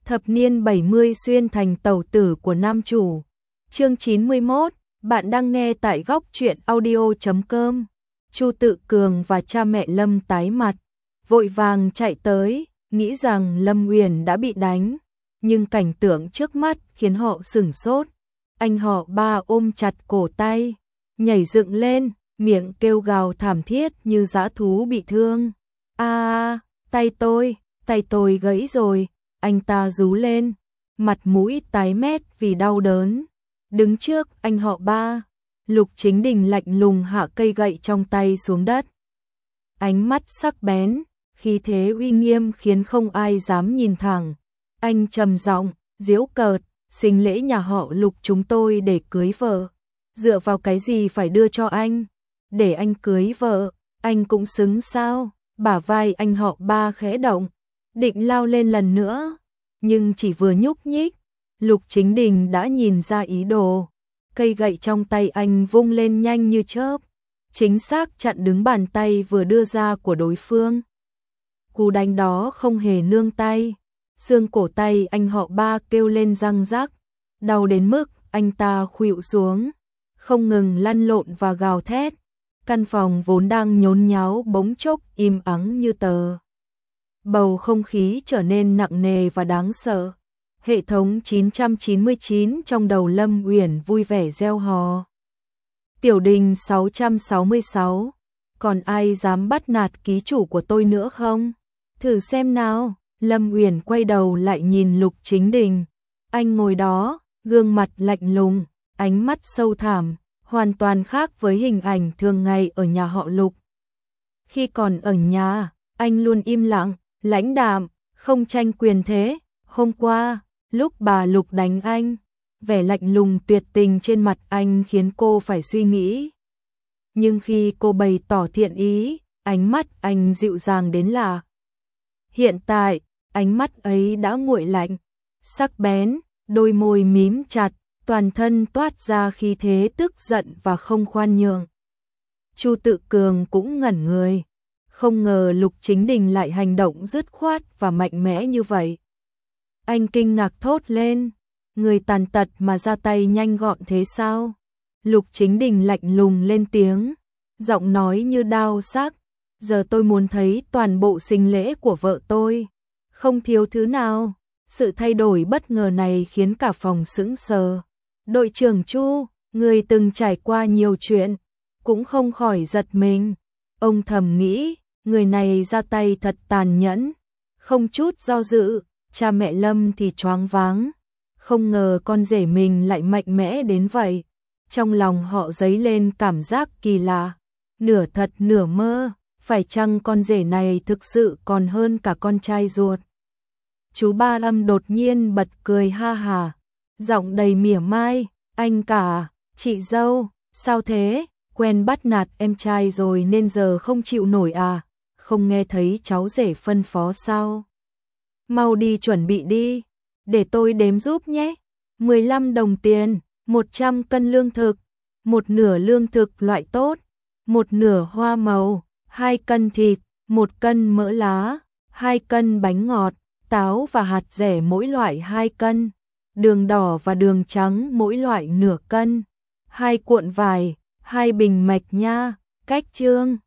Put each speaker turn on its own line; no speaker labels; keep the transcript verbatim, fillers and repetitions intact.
Thập niên bảy mươi xuyên thành tẩu tử của nam chủ. Chương chín mươi mốt, bạn đang nghe tại góc truyện audio chấm com. Chu Tự Cường và cha mẹ Lâm tái mặt, vội vàng chạy tới, nghĩ rằng Lâm Uyển đã bị đánh, nhưng cảnh tượng trước mắt khiến họ sửng sốt. Anh họ ba ôm chặt cổ tay, nhảy dựng lên, miệng kêu gào thảm thiết như dã thú bị thương. A, tay tôi, tay tôi gãy rồi, anh ta rú lên, mặt mũi tái mét vì đau đớn. Đứng trước anh họ ba, Lục Chính Đình lạnh lùng hạ cây gậy trong tay xuống đất. Ánh mắt sắc bén, khí thế uy nghiêm khiến không ai dám nhìn thẳng. Anh trầm giọng, giễu cợt, sinh lễ nhà họ Lục chúng tôi để cưới vợ. Dựa vào cái gì phải đưa cho anh? Để anh cưới vợ, anh cũng xứng sao? Bả vai anh họ ba khẽ động, định lao lên lần nữa, nhưng chỉ vừa nhúc nhích, Lục Chính Đình đã nhìn ra ý đồ. Cây gậy trong tay anh vung lên nhanh như chớp, chính xác chặn đứng bàn tay vừa đưa ra của đối phương. Cú đánh đó không hề nương tay, xương cổ tay anh họ ba kêu lên răng rắc, đau đến mức anh ta khuỵu xuống, không ngừng lăn lộn và gào thét. Căn phòng vốn đang nhốn nháo bỗng chốc im ắng như tờ. Bầu không khí trở nên nặng nề và đáng sợ. Hệ thống chín trăm chín mươi chín trong đầu Lâm Uyển vui vẻ reo hò. Tiểu Đình sáu trăm sáu mươi sáu, còn ai dám bắt nạt ký chủ của tôi nữa không? Thử xem nào. Lâm Uyển quay đầu lại nhìn Lục Chính Đình. Anh ngồi đó, gương mặt lạnh lùng, ánh mắt sâu thẳm, hoàn toàn khác với hình ảnh thường ngày ở nhà họ Lục. Khi còn ở nhà, anh luôn im lặng, lãnh đạm, không tranh quyền thế. Hôm qua, lúc bà Lục đánh anh, vẻ lạnh lùng tuyệt tình trên mặt anh khiến cô phải suy nghĩ. Nhưng khi cô bày tỏ thiện ý, ánh mắt anh dịu dàng đến lạ. Hiện tại, ánh mắt ấy đã nguội lạnh, sắc bén, đôi môi mím chặt, toàn thân toát ra khí thế tức giận và không khoan nhượng. Chu Tự Cường cũng ngẩn người, không ngờ Lục Chính Đình lại hành động dứt khoát và mạnh mẽ như vậy. Anh kinh ngạc thốt lên, người tàn tật mà ra tay nhanh gọn thế sao? Lục Chính Đình lạnh lùng lên tiếng, giọng nói như đao sắc, giờ tôi muốn thấy toàn bộ sinh lễ của vợ tôi, không thiếu thứ nào. Sự thay đổi bất ngờ này khiến cả phòng sững sờ. Đội trưởng Chu, người từng trải qua nhiều chuyện, cũng không khỏi giật mình. Ông thầm nghĩ, người này ra tay thật tàn nhẫn, không chút do dự. Cha mẹ Lâm thì choáng váng, không ngờ con rể mình lại mạnh mẽ đến vậy. Trong lòng họ dấy lên cảm giác kỳ lạ, nửa thật nửa mơ, phải chăng con rể này thực sự còn hơn cả con trai ruột? Chú Ba Lâm đột nhiên bật cười ha hà, giọng đầy mỉa mai, anh cả, chị dâu, sao thế, quen bắt nạt em trai rồi nên giờ không chịu nổi à, không nghe thấy cháu rể phân phó sao? Mau đi chuẩn bị đi, để tôi đếm giúp nhé. mười lăm đồng tiền, một trăm cân lương thực, một nửa lương thực loại tốt, một nửa hoa màu, hai cân thịt, một cân mỡ lá, hai cân bánh ngọt, táo và hạt dẻ mỗi loại hai cân, đường đỏ và đường trắng mỗi loại nửa cân, hai cuộn vải, hai bình mạch nha, cách chương.